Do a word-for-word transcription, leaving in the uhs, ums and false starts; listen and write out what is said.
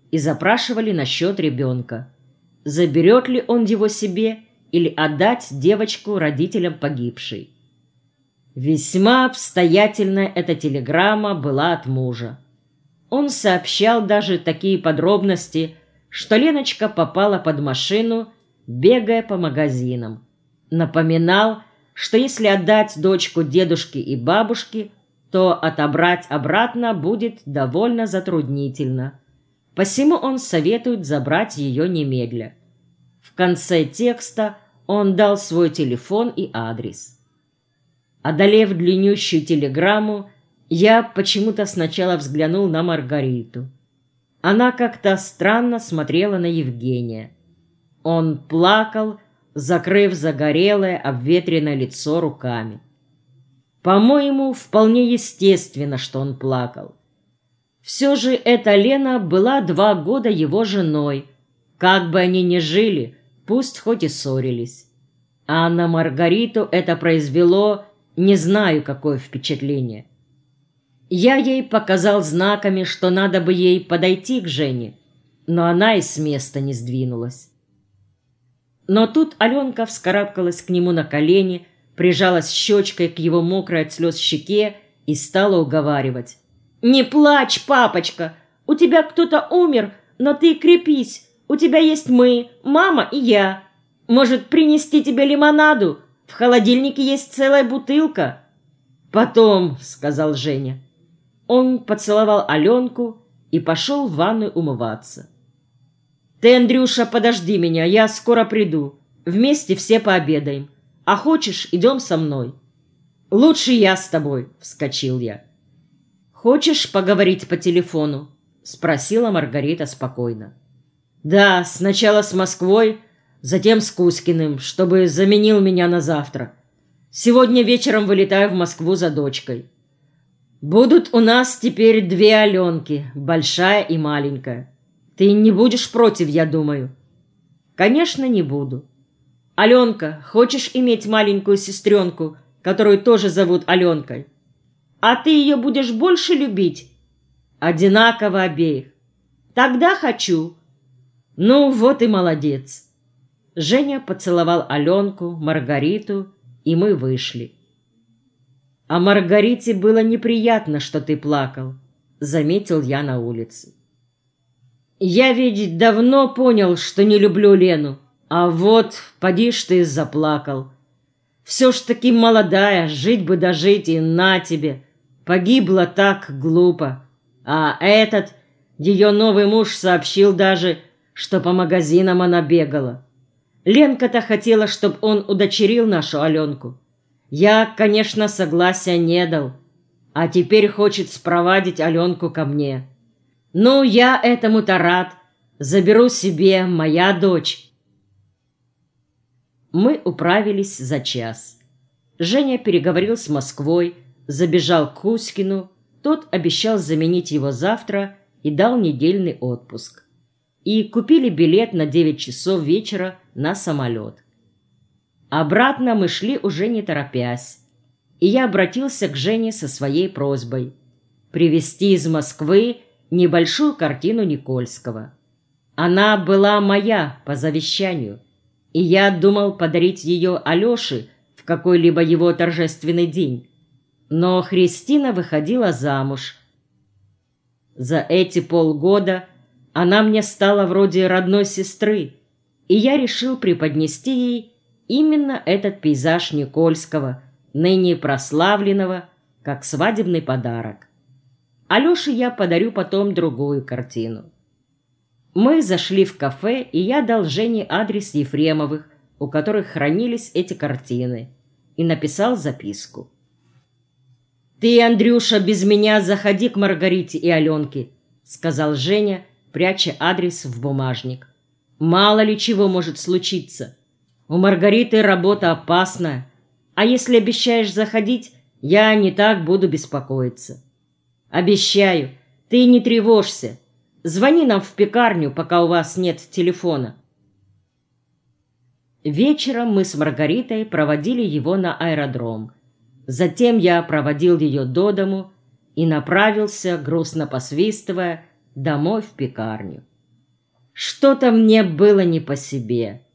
и запрашивали насчет ребенка. Заберет ли он его себе или отдать девочку родителям погибшей. Весьма обстоятельная эта телеграмма была от мужа. Он сообщал даже такие подробности, что Леночка попала под машину, бегая по магазинам. Напоминал, что если отдать дочку дедушке и бабушке, то отобрать обратно будет довольно затруднительно. Посему он советует забрать ее немедля. В конце текста он дал свой телефон и адрес. Одолев длиннющую телеграмму, я почему-то сначала взглянул на Маргариту. Она как-то странно смотрела на Евгения. Он плакал, закрыв загорелое, обветренное лицо руками. По-моему, вполне естественно, что он плакал. Все же эта Лена была два года его женой. Как бы они ни жили, пусть хоть и ссорились. А на Маргариту это произвело не знаю какое впечатление. Я ей показал знаками, что надо бы ей подойти к Жене, но она и с места не сдвинулась. Но тут Аленка вскарабкалась к нему на колени, прижалась щечкой к его мокрой от слез щеке и стала уговаривать. «Не плачь, папочка! У тебя кто-то умер, но ты крепись! У тебя есть мы, мама и я! Может, принести тебе лимонаду? В холодильнике есть целая бутылка!» «Потом», — сказал Женя. Он поцеловал Аленку и пошел в ванную умываться. «Ты, Андрюша, подожди меня, я скоро приду. Вместе все пообедаем. А хочешь, идем со мной?» «Лучше я с тобой», — вскочил я. «Хочешь поговорить по телефону?» — спросила Маргарита спокойно. «Да, сначала с Москвой, затем с Кузькиным, чтобы заменил меня на завтра. Сегодня вечером вылетаю в Москву за дочкой. Будут у нас теперь две Аленки, большая и маленькая. Ты не будешь против, я думаю?» «Конечно, не буду. Аленка, хочешь иметь маленькую сестренку, которую тоже зовут Аленкой? А ты ее будешь больше любить?» «Одинаково обеих». «Тогда хочу». «Ну, вот и молодец». Женя поцеловал Аленку, Маргариту, и мы вышли. «А Маргарите было неприятно, что ты плакал», — заметил я на улице. «Я ведь давно понял, что не люблю Лену, а вот, поди ж ты, заплакал. Все ж таки молодая, жить бы дожить, и на тебе. Погибла так глупо. А этот, ее новый муж, сообщил даже, что по магазинам она бегала. Ленка-то хотела, чтобы он удочерил нашу Аленку. Я, конечно, согласия не дал, а теперь хочет спровадить Аленку ко мне. Ну, я этому-то рад. Заберу себе, моя дочь». Мы управились за час. Женя переговорил с Москвой, забежал к Кузькину, тот обещал заменить его завтра и дал недельный отпуск. И купили билет на девять часов вечера на самолет. Обратно мы шли уже не торопясь, и я обратился к Жене со своей просьбой привезти из Москвы небольшую картину Никольского. Она была моя по завещанию, и я думал подарить ее Алёше в какой-либо его торжественный день. Но Христина выходила замуж. За эти полгода она мне стала вроде родной сестры, и я решил преподнести ей именно этот пейзаж Никольского, ныне прославленного, как свадебный подарок. Алёше я подарю потом другую картину. Мы зашли в кафе, и я дал Жене адрес Ефремовых, у которых хранились эти картины, и написал записку. «Ты, Андрюша, без меня заходи к Маргарите и Аленке», — сказал Женя, пряча адрес в бумажник. «Мало ли чего может случиться. У Маргариты работа опасная, а если обещаешь заходить, я не так буду беспокоиться». «Обещаю, ты не тревожься. Звони нам в пекарню, пока у вас нет телефона». Вечером мы с Маргаритой проводили его на аэродром. Затем я проводил ее до дому и направился, грустно посвистывая, домой в пекарню. Что-то мне было не по себе.